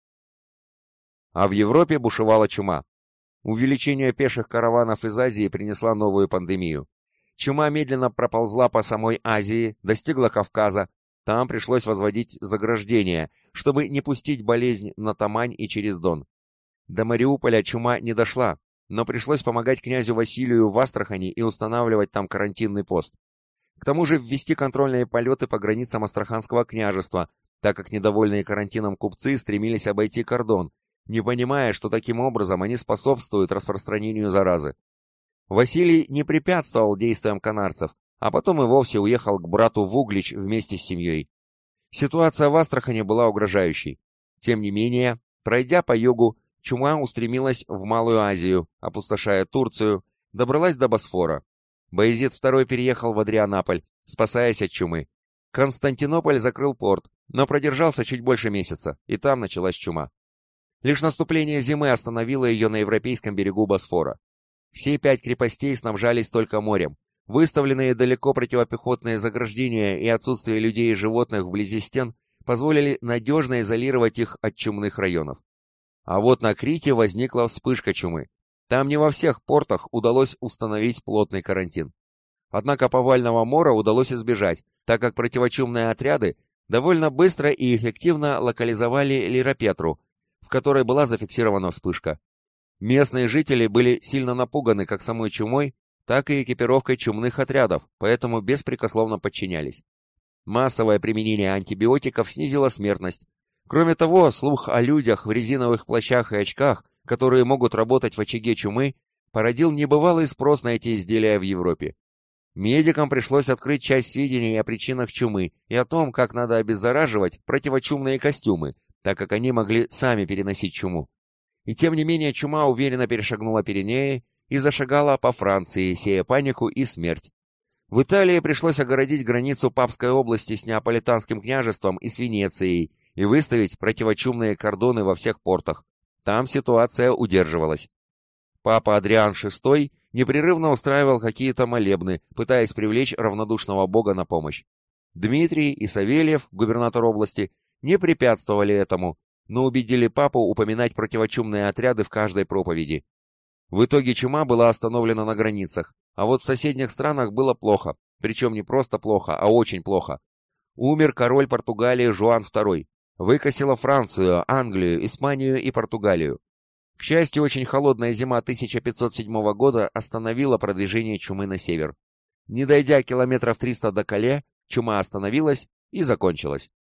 А в Европе бушевала чума. Увеличение пеших караванов из Азии принесла новую пандемию. Чума медленно проползла по самой Азии, достигла Кавказа. Там пришлось возводить заграждения, чтобы не пустить болезнь на Тамань и через Дон. До Мариуполя чума не дошла, но пришлось помогать князю Василию в Астрахани и устанавливать там карантинный пост. К тому же ввести контрольные полеты по границам Астраханского княжества, так как недовольные карантином купцы стремились обойти кордон, не понимая, что таким образом они способствуют распространению заразы. Василий не препятствовал действиям канарцев, а потом и вовсе уехал к брату в Углич вместе с семьей. Ситуация в Астрахани была угрожающей. Тем не менее, пройдя по югу, чума устремилась в Малую Азию, опустошая Турцию, добралась до Босфора. Баязид второй переехал в Адрианаполь, спасаясь от чумы. Константинополь закрыл порт, но продержался чуть больше месяца, и там началась чума. Лишь наступление зимы остановило ее на европейском берегу Босфора. Все пять крепостей снабжались только морем. Выставленные далеко противопехотные заграждения и отсутствие людей и животных вблизи стен позволили надежно изолировать их от чумных районов. А вот на Крите возникла вспышка чумы. Там не во всех портах удалось установить плотный карантин. Однако повального мора удалось избежать, так как противочумные отряды довольно быстро и эффективно локализовали Лиропетру, в которой была зафиксирована вспышка. Местные жители были сильно напуганы как самой чумой, так и экипировкой чумных отрядов, поэтому беспрекословно подчинялись. Массовое применение антибиотиков снизило смертность. Кроме того, слух о людях в резиновых плащах и очках, которые могут работать в очаге чумы, породил небывалый спрос на эти изделия в Европе. Медикам пришлось открыть часть сведений о причинах чумы и о том, как надо обеззараживать противочумные костюмы, так как они могли сами переносить чуму. И тем не менее чума уверенно перешагнула Пиренеи и зашагала по Франции, сея панику и смерть. В Италии пришлось огородить границу Папской области с Неаполитанским княжеством и с Венецией и выставить противочумные кордоны во всех портах. Там ситуация удерживалась. Папа Адриан шестой непрерывно устраивал какие-то молебны, пытаясь привлечь равнодушного бога на помощь. Дмитрий и Савельев, губернатор области, не препятствовали этому, но убедили папу упоминать противочумные отряды в каждой проповеди. В итоге чума была остановлена на границах, а вот в соседних странах было плохо, причем не просто плохо, а очень плохо. Умер король Португалии Жуан второй, выкосила Францию, Англию, Испанию и Португалию. К счастью, очень холодная зима тысяча пятьсот седьмого года остановила продвижение чумы на север. Не дойдя километров триста до Кале, чума остановилась и закончилась.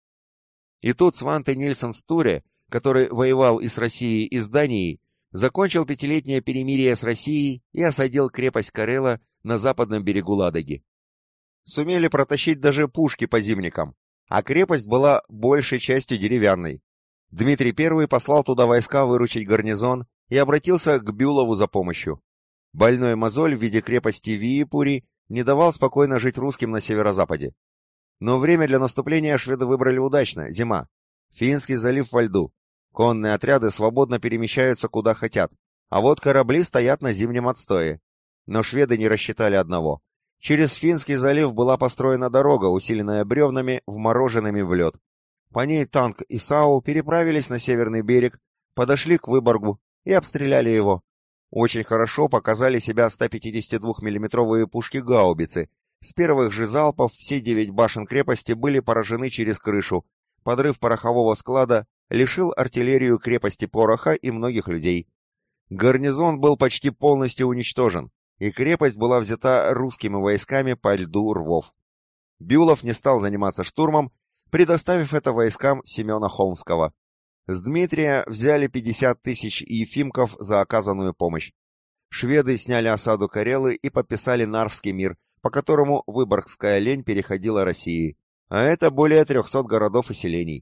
И тут Сванте Нильсон Стуре, который воевал и с Россией, и с Данией, закончил пятилетнее перемирие с Россией и осадил крепость Карела на западном берегу Ладоги. Сумели протащить даже пушки по зимникам, а крепость была большей частью деревянной. Дмитрий Первый послал туда войска выручить гарнизон, и обратился к Бюлову за помощью. Больной мозоль в виде крепости Виипури не давал спокойно жить русским на северо-западе. Но время для наступления шведы выбрали удачно — зима. Финский залив во льду. Конные отряды свободно перемещаются куда хотят, а вот корабли стоят на зимнем отстое. Но шведы не рассчитали одного. Через Финский залив была построена дорога, усиленная бревнами, вмороженными в лед. По ней танк и САУ переправились на северный берег, подошли к Выборгу и обстреляли его. Очень хорошо показали себя сто пятьдесят два миллиметровые пушки-гаубицы. С первых же залпов все девять башен крепости были поражены через крышу. Подрыв порохового склада лишил артиллерию крепости пороха и многих людей. Гарнизон был почти полностью уничтожен, и крепость была взята русскими войсками по льду рвов. Бюлов не стал заниматься штурмом, предоставив это войскам Семена Холмского. С Дмитрия взяли пятьдесят тысяч ефимков за оказанную помощь. Шведы сняли осаду Карелы и подписали Нарвский мир, по которому Выборгская лень переходила России, а это более трехсот городов и селений.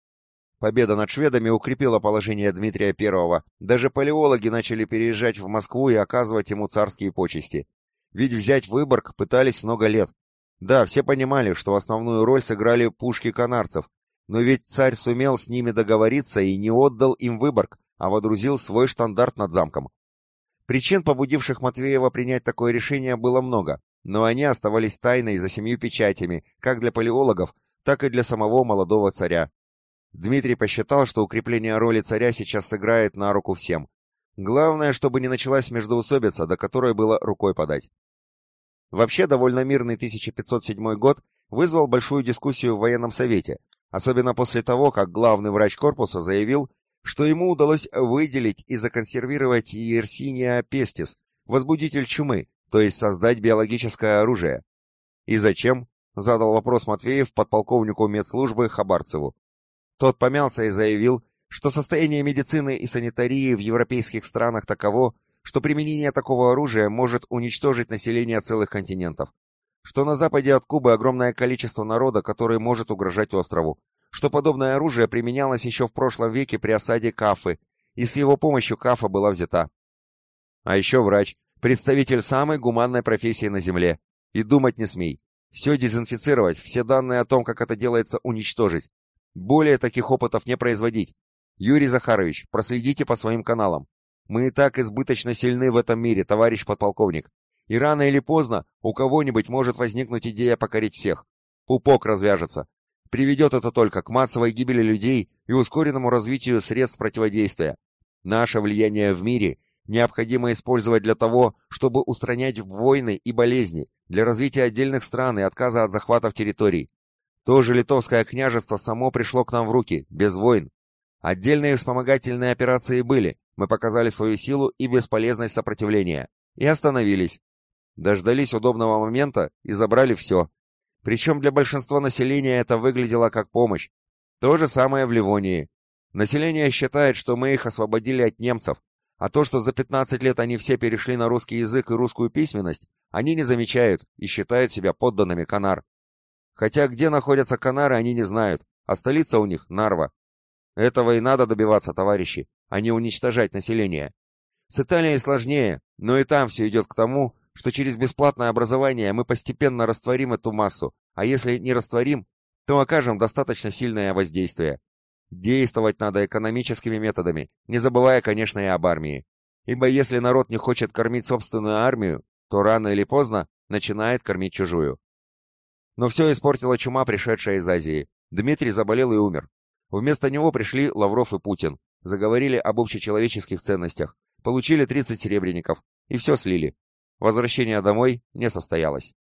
Победа над шведами укрепила положение Дмитрия Первого, даже палеологи начали переезжать в Москву и оказывать ему царские почести. Ведь взять Выборг пытались много лет. Да, все понимали, что основную роль сыграли пушки канарцев, но ведь царь сумел с ними договориться и не отдал им Выборг, а водрузил свой штандарт над замком. Причин, побудивших Матвеева принять такое решение, было много, но они оставались тайной за семью печатями, как для палеологов, так и для самого молодого царя. Дмитрий посчитал, что укрепление роли царя сейчас сыграет на руку всем. Главное, чтобы не началась междоусобица, до которой было рукой подать. Вообще, довольно мирный тысяча пятьсот седьмой год вызвал большую дискуссию в военном совете, особенно после того, как главный врач корпуса заявил, что ему удалось выделить и законсервировать Yersinia pestis, возбудитель чумы, то есть создать биологическое оружие. «И зачем?» — задал вопрос Матвеев подполковнику медслужбы Хабарцеву. Тот помялся и заявил, что состояние медицины и санитарии в европейских странах таково, что применение такого оружия может уничтожить население целых континентов, что на западе от Кубы огромное количество народа, который может угрожать острову, что подобное оружие применялось еще в прошлом веке при осаде Кафы, и с его помощью Кафа была взята. А еще врач, представитель самой гуманной профессии на Земле. И думать не смей. Все дезинфицировать, все данные о том, как это делается, уничтожить. Более таких опытов не производить. Юрий Захарович, проследите по своим каналам. Мы и так избыточно сильны в этом мире, товарищ подполковник. И рано или поздно у кого-нибудь может возникнуть идея покорить всех. Пупок развяжется. Приведет это только к массовой гибели людей и ускоренному развитию средств противодействия. Наше влияние в мире необходимо использовать для того, чтобы устранять войны и болезни, для развития отдельных стран и отказа от захватов территорий. То же Литовское княжество само пришло к нам в руки, без войн. Отдельные вспомогательные операции были, мы показали свою силу и бесполезность сопротивления. И остановились. Дождались удобного момента и забрали все. Причем для большинства населения это выглядело как помощь. То же самое в Ливонии. Население считает, что мы их освободили от немцев, а то, что за пятнадцать лет они все перешли на русский язык и русскую письменность, они не замечают и считают себя подданными Канар. Хотя где находятся Канары, они не знают, а столица у них — Нарва. Этого и надо добиваться, товарищи, а не уничтожать население. С Италией сложнее, но и там все идет к тому, что через бесплатное образование мы постепенно растворим эту массу, а если не растворим, то окажем достаточно сильное воздействие. Действовать надо экономическими методами, не забывая, конечно, и об армии. Ибо если народ не хочет кормить собственную армию, то рано или поздно начинает кормить чужую. Но все испортила чума, пришедшая из Азии. Дмитрий заболел и умер. Вместо него пришли Лавров и Путин, заговорили об общечеловеческих ценностях, получили тридцать серебряников и все слили. Возвращение домой не состоялось.